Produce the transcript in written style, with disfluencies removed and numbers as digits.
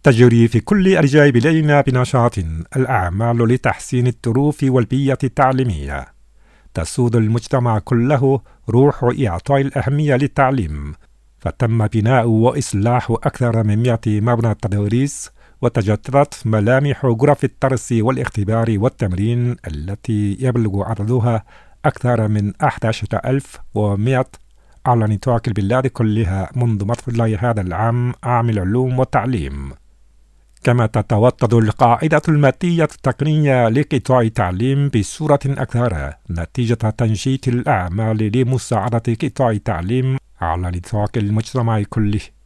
تجري في كل أرجاء بلادنا بنشاط الأعمال لتحسين الظروف والبيئة التعليمية. تسود المجتمع كله روح إعطاء الأهمية للتعليم، فتم بناء وإصلاح أكثر من 100 مبنى تدريس، وتجددت ملامح غرف الدرس والاختبار والتمرين التي يبلغ عددها أكثر من 11,100 على نطاق البلاد كلها منذ مطلع هذا العام، عام العلوم والتعليم. كما تتوطد القاعدة المادية التقنية لقطاع التعليم بصورة أكثر نتيجة تنشيط الأعمال لمساعدة قطاع التعليم على نطاق المجتمع كله.